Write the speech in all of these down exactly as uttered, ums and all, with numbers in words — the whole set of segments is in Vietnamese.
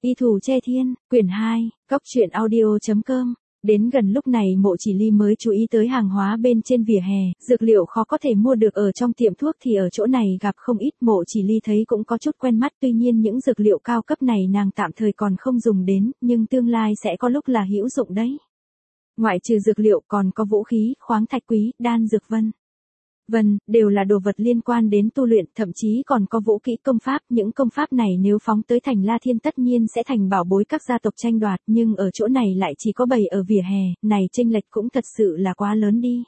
Y Thủ Che Thiên, quyển hai, cóc truyện audio chấm com. Đến gần lúc này Mộ Chỉ Ly mới chú ý tới hàng hóa bên trên vỉa hè, dược liệu khó có thể mua được ở trong tiệm thuốc thì ở chỗ này gặp không ít. Mộ Chỉ Ly thấy cũng có chút quen mắt, tuy nhiên những dược liệu cao cấp này nàng tạm thời còn không dùng đến, nhưng tương lai sẽ có lúc là hữu dụng đấy. Ngoại trừ dược liệu còn có vũ khí, khoáng thạch quý, đan dược vân vân, đều là đồ vật liên quan đến tu luyện, thậm chí còn có vũ kỹ công pháp. Những công pháp này nếu phóng tới thành La Thiên tất nhiên sẽ thành bảo bối các gia tộc tranh đoạt, nhưng ở chỗ này lại chỉ có bày ở vỉa hè, này chênh lệch cũng thật sự là quá lớn đi.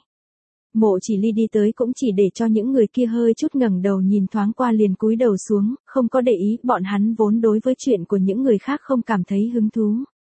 Mộ Chỉ Ly đi tới cũng chỉ để cho những người kia hơi chút ngẩng đầu nhìn thoáng qua liền cúi đầu xuống, không có để ý, bọn hắn vốn đối với chuyện của những người khác không cảm thấy hứng thú.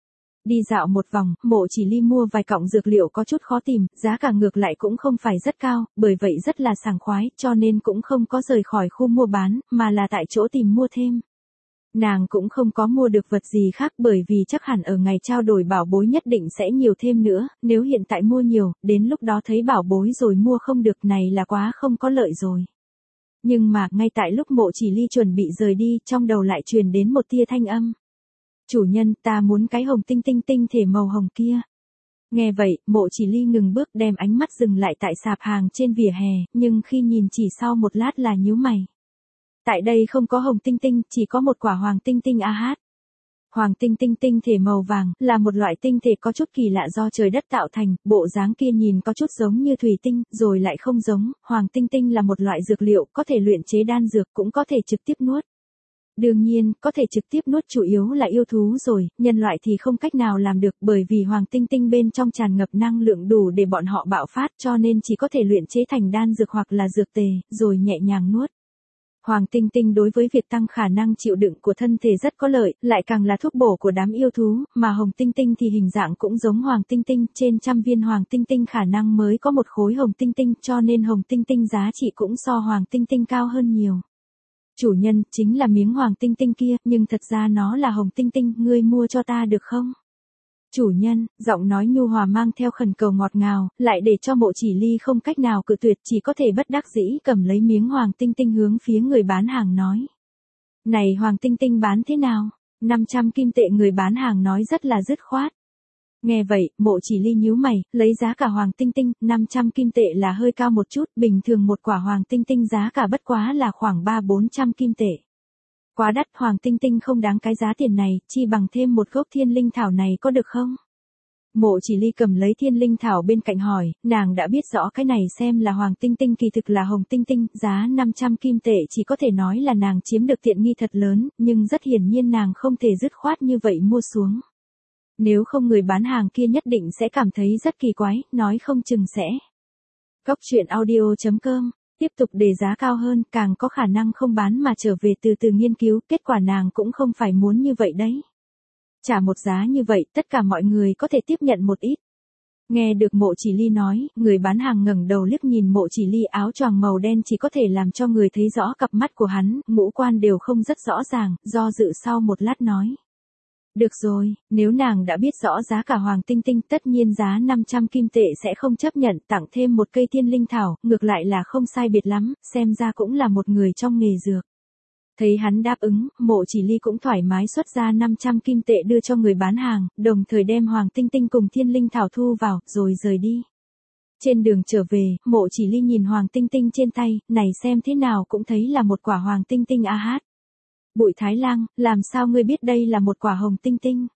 Đi dạo một vòng, Mộ Chỉ Ly mua vài cọng dược liệu có chút khó tìm, giá cả ngược lại cũng không phải rất cao, bởi vậy rất là sảng khoái, cho nên cũng không có rời khỏi khu mua bán, mà là tại chỗ tìm mua thêm. Nàng cũng không có mua được vật gì khác bởi vì chắc hẳn ở ngày trao đổi bảo bối nhất định sẽ nhiều thêm nữa, nếu hiện tại mua nhiều, đến lúc đó thấy bảo bối rồi mua không được này là quá không có lợi rồi. Nhưng mà, ngay tại lúc Mộ Chỉ Ly chuẩn bị rời đi, trong đầu lại truyền đến một tia thanh âm. Chủ nhân, ta muốn cái hồng tinh tinh tinh thể màu hồng kia. Nghe vậy, Mộ Chỉ Ly ngừng bước đem ánh mắt dừng lại tại sạp hàng trên vỉa hè, nhưng khi nhìn chỉ sau một lát là nhíu mày. Tại đây không có hồng tinh tinh, chỉ có một quả hoàng tinh tinh a hát. Hoàng tinh tinh tinh thể màu vàng, là một loại tinh thể có chút kỳ lạ do trời đất tạo thành, bộ dáng kia nhìn có chút giống như thủy tinh, rồi lại không giống. Hoàng tinh tinh là một loại dược liệu, có thể luyện chế đan dược cũng có thể trực tiếp nuốt. Đương nhiên, có thể trực tiếp nuốt chủ yếu là yêu thú rồi, nhân loại thì không cách nào làm được bởi vì hoàng tinh tinh bên trong tràn ngập năng lượng đủ để bọn họ bạo phát cho nên chỉ có thể luyện chế thành đan dược hoặc là dược tề, rồi nhẹ nhàng nuốt. Hoàng tinh tinh đối với việc tăng khả năng chịu đựng của thân thể rất có lợi, lại càng là thuốc bổ của đám yêu thú, mà hồng tinh tinh thì hình dạng cũng giống hoàng tinh tinh, trên trăm viên hoàng tinh tinh khả năng mới có một khối hồng tinh tinh, cho nên hồng tinh tinh giá trị cũng so hoàng tinh tinh cao hơn nhiều. Chủ nhân, chính là miếng hoàng tinh tinh kia, nhưng thật ra nó là hồng tinh tinh, ngươi mua cho ta được không? Chủ nhân, giọng nói nhu hòa mang theo khẩn cầu ngọt ngào, lại để cho Mộ Chỉ Ly không cách nào cự tuyệt, chỉ có thể bất đắc dĩ cầm lấy miếng hoàng tinh tinh hướng phía người bán hàng nói. Này hoàng tinh tinh bán thế nào? năm trăm kim tệ, người bán hàng nói rất là dứt khoát. Nghe vậy, Mộ Chỉ Ly nhíu mày, lấy giá cả hoàng tinh tinh, năm trăm kim tệ là hơi cao một chút, bình thường một quả hoàng tinh tinh giá cả bất quá là khoảng ba bốn trăm kim tệ. Quá đắt, hoàng tinh tinh không đáng cái giá tiền này, chi bằng thêm một gốc thiên linh thảo này có được không? Mộ Chỉ Ly cầm lấy thiên linh thảo bên cạnh hỏi, nàng đã biết rõ cái này xem là hoàng tinh tinh kỳ thực là hồng tinh tinh, giá năm trăm kim tệ chỉ có thể nói là nàng chiếm được tiện nghi thật lớn, nhưng rất hiển nhiên nàng không thể dứt khoát như vậy mua xuống. Nếu không người bán hàng kia nhất định sẽ cảm thấy rất kỳ quái, nói không chừng sẽ. Cóc truyện audio chấm com, tiếp tục đề giá cao hơn, càng có khả năng không bán mà trở về từ từ nghiên cứu, kết quả nàng cũng không phải muốn như vậy đấy. Trả một giá như vậy, tất cả mọi người có thể tiếp nhận một ít. Nghe được Mộ Chỉ Ly nói, người bán hàng ngẩng đầu liếc nhìn Mộ Chỉ Ly, áo choàng màu đen chỉ có thể làm cho người thấy rõ cặp mắt của hắn, ngũ quan đều không rất rõ ràng, do dự sau một lát nói. Được rồi, nếu nàng đã biết rõ giá cả hoàng tinh tinh, tất nhiên giá năm trăm kim tệ sẽ không chấp nhận, tặng thêm một cây thiên linh thảo, ngược lại là không sai biệt lắm, xem ra cũng là một người trong nghề dược. Thấy hắn đáp ứng, Mộ Chỉ Ly cũng thoải mái xuất ra năm trăm kim tệ đưa cho người bán hàng, đồng thời đem hoàng tinh tinh cùng thiên linh thảo thu vào, rồi rời đi. Trên đường trở về, Mộ Chỉ Ly nhìn hoàng tinh tinh trên tay, này xem thế nào cũng thấy là một quả hoàng tinh tinh a hát. Bụi Thái Lang, làm sao ngươi biết đây là một quả hồng tinh tinh?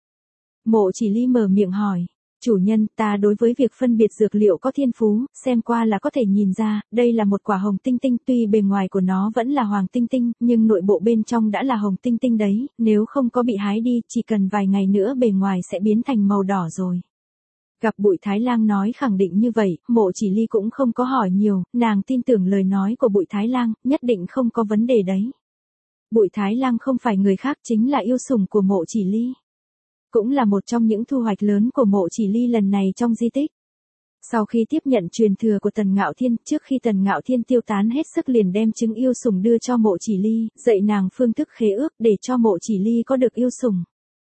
Mộ Chỉ Ly mở miệng hỏi. Chủ nhân, ta đối với việc phân biệt dược liệu có thiên phú, xem qua là có thể nhìn ra, đây là một quả hồng tinh tinh, tuy bề ngoài của nó vẫn là hoàng tinh tinh, nhưng nội bộ bên trong đã là hồng tinh tinh đấy, nếu không có bị hái đi, chỉ cần vài ngày nữa bề ngoài sẽ biến thành màu đỏ rồi. Gặp Bụi Thái Lang nói khẳng định như vậy, Mộ Chỉ Ly cũng không có hỏi nhiều, nàng tin tưởng lời nói của Bụi Thái Lang, nhất định không có vấn đề đấy. Bụi Thái Lang không phải người khác, chính là yêu sủng của Mộ Chỉ Ly. Cũng là một trong những thu hoạch lớn của Mộ Chỉ Ly lần này trong di tích. Sau khi tiếp nhận truyền thừa của Tần Ngạo Thiên, trước khi Tần Ngạo Thiên tiêu tán hết sức liền đem trứng yêu sủng đưa cho Mộ Chỉ Ly, dạy nàng phương thức khế ước để cho Mộ Chỉ Ly có được yêu sủng.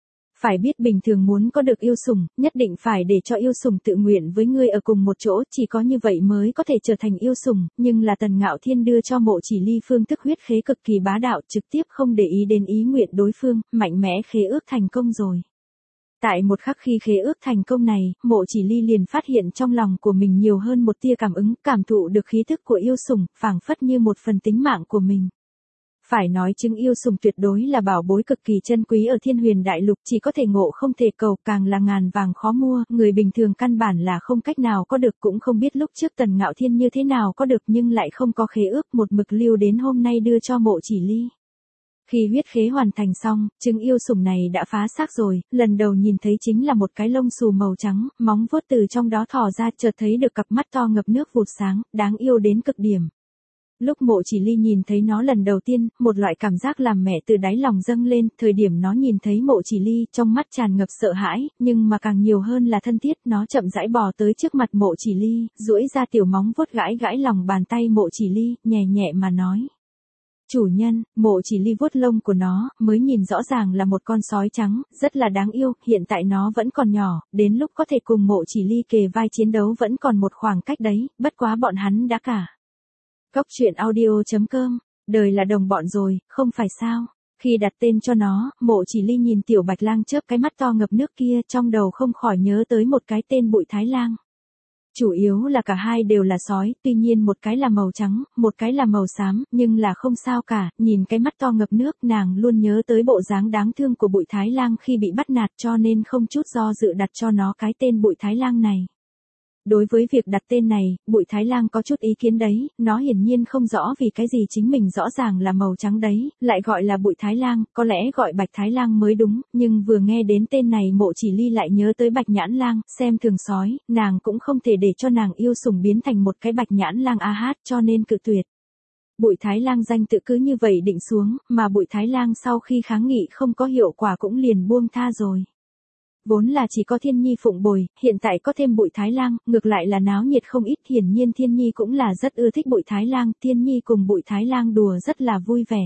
Phải biết bình thường muốn có được yêu sủng, nhất định phải để cho yêu sủng tự nguyện với ngươi ở cùng một chỗ, chỉ có như vậy mới có thể trở thành yêu sủng, nhưng là Tần Ngạo Thiên đưa cho Mộ Chỉ Ly phương thức huyết khế cực kỳ bá đạo, trực tiếp không để ý đến ý nguyện đối phương, mạnh mẽ khế ước thành công rồi. Tại một khắc khi khế ước thành công này, Mộ Chỉ Ly liền phát hiện trong lòng của mình nhiều hơn một tia cảm ứng, cảm thụ được khí thức của yêu sủng, phảng phất như một phần tính mạng của mình. Phải nói chứng yêu sủng tuyệt đối là bảo bối cực kỳ chân quý ở Thiên Huyền Đại Lục, chỉ có thể ngộ không thể cầu, càng là ngàn vàng khó mua, người bình thường căn bản là không cách nào có được, cũng không biết lúc trước Tần Ngạo Thiên như thế nào có được nhưng lại không có khế ước, một mực lưu đến hôm nay đưa cho Mộ Chỉ Ly. Khi huyết khế hoàn thành xong, trứng yêu sủng này đã phá xác rồi, lần đầu nhìn thấy chính là một cái lông xù màu trắng, móng vuốt từ trong đó thò ra, chợt thấy được cặp mắt to ngập nước vụt sáng, đáng yêu đến cực điểm. Lúc Mộ Chỉ Ly nhìn thấy nó lần đầu tiên, một loại cảm giác làm mẹ từ đáy lòng dâng lên, thời điểm nó nhìn thấy Mộ Chỉ Ly, trong mắt tràn ngập sợ hãi, nhưng mà càng nhiều hơn là thân thiết, nó chậm rãi bò tới trước mặt Mộ Chỉ Ly, duỗi ra tiểu móng vuốt gãi gãi lòng bàn tay Mộ Chỉ Ly, nhẹ nhẹ mà nói. Chủ nhân, Mộ Chỉ Ly vuốt lông của nó, mới nhìn rõ ràng là một con sói trắng, rất là đáng yêu, hiện tại nó vẫn còn nhỏ, đến lúc có thể cùng Mộ Chỉ Ly kề vai chiến đấu vẫn còn một khoảng cách đấy, bất quá bọn hắn đã cả. Cốc truyện audio chấm com, đời là đồng bọn rồi, không phải sao? Khi đặt tên cho nó, Mộ Chỉ Ly nhìn tiểu bạch lang chớp cái mắt to ngập nước kia, trong đầu không khỏi nhớ tới một cái tên Bụi Thái Lang. Chủ yếu là cả hai đều là sói, tuy nhiên một cái là màu trắng, một cái là màu xám, nhưng là không sao cả, nhìn cái mắt to ngập nước, nàng luôn nhớ tới bộ dáng đáng thương của Bụi Thái Lang khi bị bắt nạt, cho nên không chút do dự đặt cho nó cái tên Bụi Thái Lang này. Đối với việc đặt tên này, Bụi Thái Lang có chút ý kiến đấy, nó hiển nhiên không rõ vì cái gì chính mình rõ ràng là màu trắng đấy, lại gọi là Bụi Thái Lang, có lẽ gọi Bạch Thái Lang mới đúng, nhưng vừa nghe đến tên này Mộ Chỉ Ly lại nhớ tới Bạch Nhãn Lang, xem thường sói, nàng cũng không thể để cho nàng yêu sủng biến thành một cái Bạch Nhãn Lang a hát, cho nên cự tuyệt. Bụi Thái Lang danh tự cứ như vậy định xuống, mà Bụi Thái Lang sau khi kháng nghị không có hiệu quả cũng liền buông tha rồi. Vốn là chỉ có Thiên Nhi phụng bồi, hiện tại có thêm Bụi Thái Lang, ngược lại là náo nhiệt không ít, hiển nhiên Thiên Nhi cũng là rất ưa thích Bụi Thái Lang, Thiên Nhi cùng Bụi Thái Lang đùa rất là vui vẻ.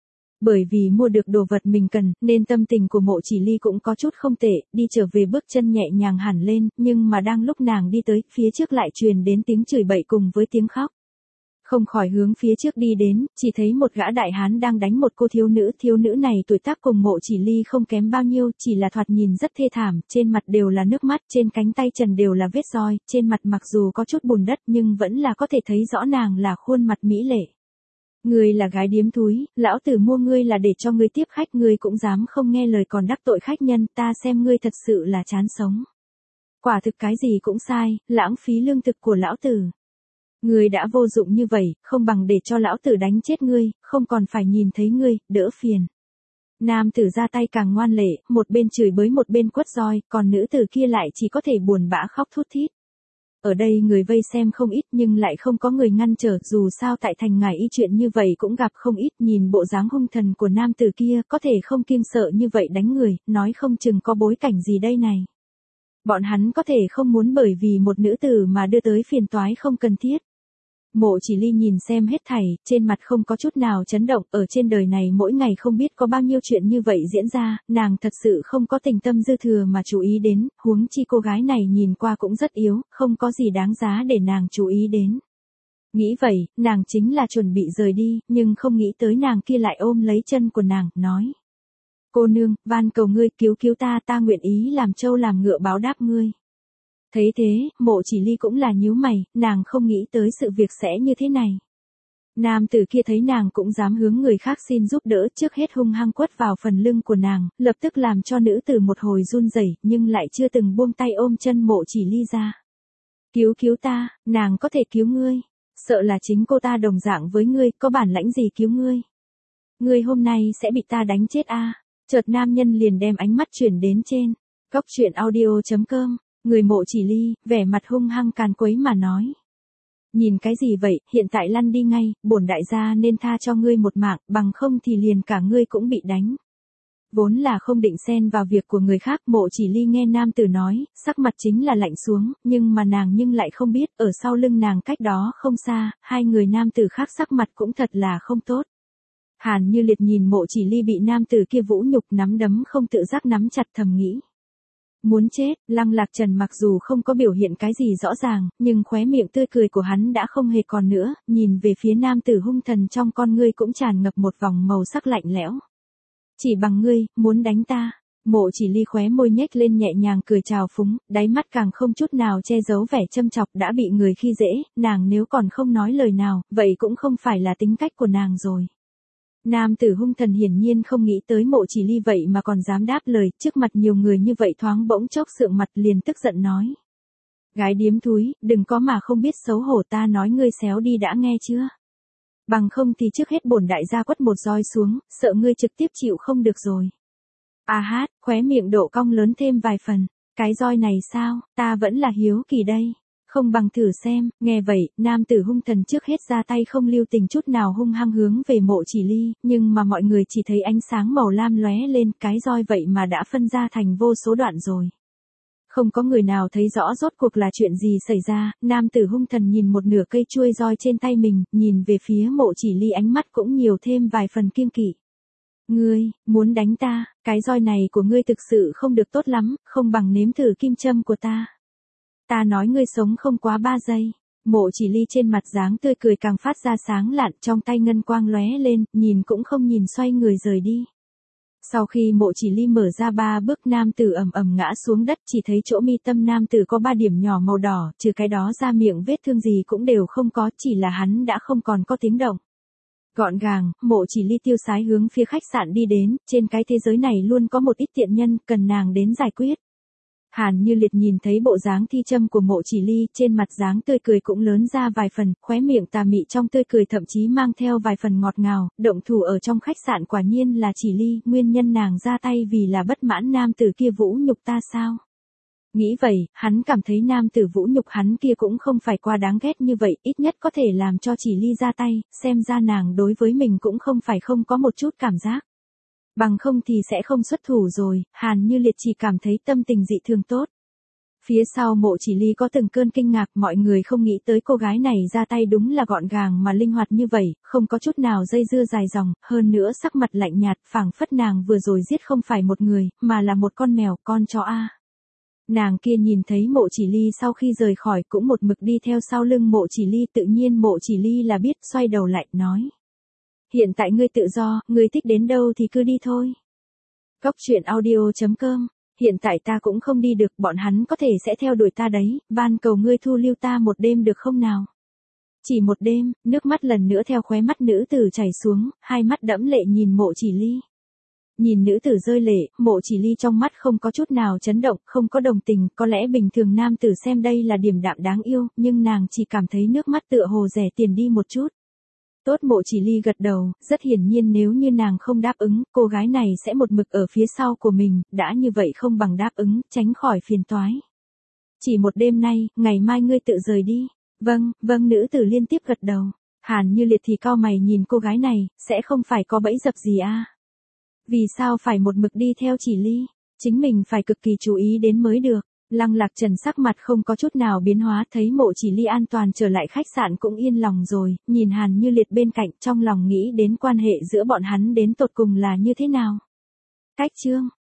Bởi vì mua được đồ vật mình cần, nên tâm tình của Mộ Chỉ Ly cũng có chút không tệ, đi trở về bước chân nhẹ nhàng hẳn lên, nhưng mà đang lúc nàng đi tới, phía trước lại truyền đến tiếng chửi bậy cùng với tiếng khóc. Không khỏi hướng phía trước đi đến, chỉ thấy một gã đại hán đang đánh một cô thiếu nữ, thiếu nữ này tuổi tác cùng Mộ Chỉ Ly không kém bao nhiêu, chỉ là thoạt nhìn rất thê thảm, trên mặt đều là nước mắt, trên cánh tay trần đều là vết roi, trên mặt mặc dù có chút bùn đất nhưng vẫn là có thể thấy rõ nàng là khuôn mặt mỹ lệ. Ngươi là gái điếm thúi, lão tử mua ngươi là để cho ngươi tiếp khách, ngươi cũng dám không nghe lời còn đắc tội khách nhân, ta xem ngươi thật sự là chán sống. Quả thực cái gì cũng sai, lãng phí lương thực của lão tử. Ngươi đã vô dụng như vậy, không bằng để cho lão tử đánh chết ngươi, không còn phải nhìn thấy ngươi, đỡ phiền. Nam tử ra tay càng ngoan lệ, một bên chửi bới một bên quất roi, còn nữ tử kia lại chỉ có thể buồn bã khóc thút thít. Ở đây người vây xem không ít nhưng lại không có người ngăn trở, dù sao tại thành ngải y chuyện như vậy cũng gặp không ít, nhìn bộ dáng hung thần của nam tử kia, có thể không kiêng sợ như vậy đánh người, nói không chừng có bối cảnh gì đây này. Bọn hắn có thể không muốn bởi vì một nữ tử mà đưa tới phiền toái không cần thiết. Mộ Chỉ Ly nhìn xem hết thảy, trên mặt không có chút nào chấn động, ở trên đời này mỗi ngày không biết có bao nhiêu chuyện như vậy diễn ra, nàng thật sự không có tình tâm dư thừa mà chú ý đến, huống chi cô gái này nhìn qua cũng rất yếu, không có gì đáng giá để nàng chú ý đến. Nghĩ vậy, nàng chính là chuẩn bị rời đi, nhưng không nghĩ tới nàng kia lại ôm lấy chân của nàng, nói. Cô nương, van cầu ngươi cứu cứu ta, ta nguyện ý làm trâu làm ngựa báo đáp ngươi. Thấy thế, Mộ Chỉ Ly cũng là nhíu mày, nàng không nghĩ tới sự việc sẽ như thế này. Nam tử kia thấy nàng cũng dám hướng người khác xin giúp đỡ, trước hết hung hăng quất vào phần lưng của nàng, lập tức làm cho nữ tử một hồi run rẩy, nhưng lại chưa từng buông tay ôm chân Mộ Chỉ Ly ra. Cứu cứu ta, nàng có thể cứu ngươi, sợ là chính cô ta đồng dạng với ngươi, có bản lãnh gì cứu ngươi. Ngươi hôm nay sẽ bị ta đánh chết a. À? Chợt nam nhân liền đem ánh mắt chuyển đến trên cốc truyện audio chấm com. Người Mộ Chỉ Ly, vẻ mặt hung hăng càn quấy mà nói. Nhìn cái gì vậy, hiện tại lăn đi ngay, bổn đại gia nên tha cho ngươi một mạng, bằng không thì liền cả ngươi cũng bị đánh. Vốn là không định xen vào việc của người khác, Mộ Chỉ Ly nghe nam tử nói, sắc mặt chính là lạnh xuống, nhưng mà nàng nhưng lại không biết, ở sau lưng nàng cách đó không xa, hai người nam tử khác sắc mặt cũng thật là không tốt. Hàn Như Liệt nhìn Mộ Chỉ Ly bị nam tử kia vũ nhục, nắm đấm không tự giác nắm chặt, thầm nghĩ. Muốn chết. Lăng Lạc Trần mặc dù không có biểu hiện cái gì rõ ràng, nhưng khóe miệng tươi cười của hắn đã không hề còn nữa, nhìn về phía nam tử hung thần trong con ngươi cũng tràn ngập một vòng màu sắc lạnh lẽo. Chỉ bằng ngươi, muốn đánh ta. Mộ Chỉ Ly khóe môi nhếch lên nhẹ nhàng cười trào phúng, đáy mắt càng không chút nào che giấu vẻ châm chọc, đã bị người khi dễ, nàng nếu còn không nói lời nào, vậy cũng không phải là tính cách của nàng rồi. Nam tử hung thần hiển nhiên không nghĩ tới Mộ Chỉ Ly vậy mà còn dám đáp lời, trước mặt nhiều người như vậy thoáng bỗng chốc sượng mặt, liền tức giận nói. Gái điếm thúi, đừng có mà không biết xấu hổ, ta nói ngươi xéo đi đã nghe chưa? Bằng không thì trước hết bổn đại gia quất một roi xuống, sợ ngươi trực tiếp chịu không được rồi. A hát, khóe miệng độ cong lớn thêm vài phần, cái roi này sao, ta vẫn là hiếu kỳ đây. Không bằng thử xem. Nghe vậy, nam tử hung thần trước hết ra tay không lưu tình chút nào hung hăng hướng về Mộ Chỉ Ly, nhưng mà mọi người chỉ thấy ánh sáng màu lam lóe lên, cái roi vậy mà đã phân ra thành vô số đoạn rồi. Không có người nào thấy rõ rốt cuộc là chuyện gì xảy ra, nam tử hung thần nhìn một nửa cây chuôi roi trên tay mình, nhìn về phía Mộ Chỉ Ly, ánh mắt cũng nhiều thêm vài phần kiêng kỵ. Ngươi, muốn đánh ta, cái roi này của ngươi thực sự không được tốt lắm, không bằng nếm thử kim châm của ta. Ta nói ngươi sống không quá ba giây. Mộ Chỉ Ly trên mặt dáng tươi cười càng phát ra sáng lạn, trong tay ngân quang lóe lên, nhìn cũng không nhìn xoay người rời đi. Sau khi Mộ Chỉ Ly mở ra ba bước, nam tử ầm ầm ngã xuống đất, chỉ thấy chỗ mi tâm nam tử có ba điểm nhỏ màu đỏ, trừ cái đó ra miệng vết thương gì cũng đều không có, chỉ là hắn đã không còn có tiếng động. Gọn gàng, Mộ Chỉ Ly tiêu sái hướng phía khách sạn đi đến, trên cái thế giới này luôn có một ít tiện nhân, cần nàng đến giải quyết. Hàn Như Liệt nhìn thấy bộ dáng thi châm của Mộ Chỉ Ly, trên mặt dáng tươi cười cũng lớn ra vài phần, khóe miệng tà mị trong tươi cười thậm chí mang theo vài phần ngọt ngào, động thủ ở trong khách sạn quả nhiên là Chỉ Ly, nguyên nhân nàng ra tay vì là bất mãn nam tử kia vũ nhục ta sao? Nghĩ vậy, hắn cảm thấy nam tử vũ nhục hắn kia cũng không phải quá đáng ghét như vậy, ít nhất có thể làm cho Chỉ Ly ra tay, xem ra nàng đối với mình cũng không phải không có một chút cảm giác. Bằng không thì sẽ không xuất thủ rồi. Hàn Như Liệt chỉ cảm thấy tâm tình dị thường tốt. Phía sau Mộ Chỉ Ly có từng cơn kinh ngạc, mọi người không nghĩ tới cô gái này ra tay đúng là gọn gàng mà linh hoạt như vậy, không có chút nào dây dưa dài dòng, hơn nữa sắc mặt lạnh nhạt, phảng phất nàng vừa rồi giết không phải một người, mà là một con mèo, con chó a. Nàng kia nhìn thấy Mộ Chỉ Ly sau khi rời khỏi cũng một mực đi theo sau lưng Mộ Chỉ Ly, tự nhiên Mộ Chỉ Ly là biết, xoay đầu lại, nói. Hiện tại ngươi tự do, ngươi thích đến đâu thì cứ đi thôi. Cóc truyện audio chấm com. Hiện tại ta cũng không đi được, bọn hắn có thể sẽ theo đuổi ta đấy, van cầu ngươi thu lưu ta một đêm được không nào? Chỉ một đêm, nước mắt lần nữa theo khóe mắt nữ tử chảy xuống, hai mắt đẫm lệ nhìn Mộ Chỉ Ly. Nhìn nữ tử rơi lệ, Mộ Chỉ Ly trong mắt không có chút nào chấn động, không có đồng tình, có lẽ bình thường nam tử xem đây là điềm đạm đáng yêu, nhưng nàng chỉ cảm thấy nước mắt tựa hồ rẻ tiền đi một chút. Tốt. Mộ Chỉ Ly gật đầu, rất hiển nhiên nếu như nàng không đáp ứng, cô gái này sẽ một mực ở phía sau của mình, đã như vậy không bằng đáp ứng, tránh khỏi phiền toái. Chỉ một đêm nay, ngày mai ngươi tự rời đi. Vâng, vâng, nữ tử liên tiếp gật đầu. Hàn Như Liệt thì cau mày nhìn cô gái này, sẽ không phải có bẫy dập gì à? Vì sao phải một mực đi theo Chỉ Ly? Chính mình phải cực kỳ chú ý đến mới được. Lăng Lạc Trần sắc mặt không có chút nào biến hóa, thấy Mộ Chỉ Ly an toàn trở lại khách sạn cũng yên lòng rồi, nhìn Hàn Như Liệt bên cạnh, trong lòng nghĩ đến quan hệ giữa bọn hắn đến tột cùng là như thế nào. Cách chương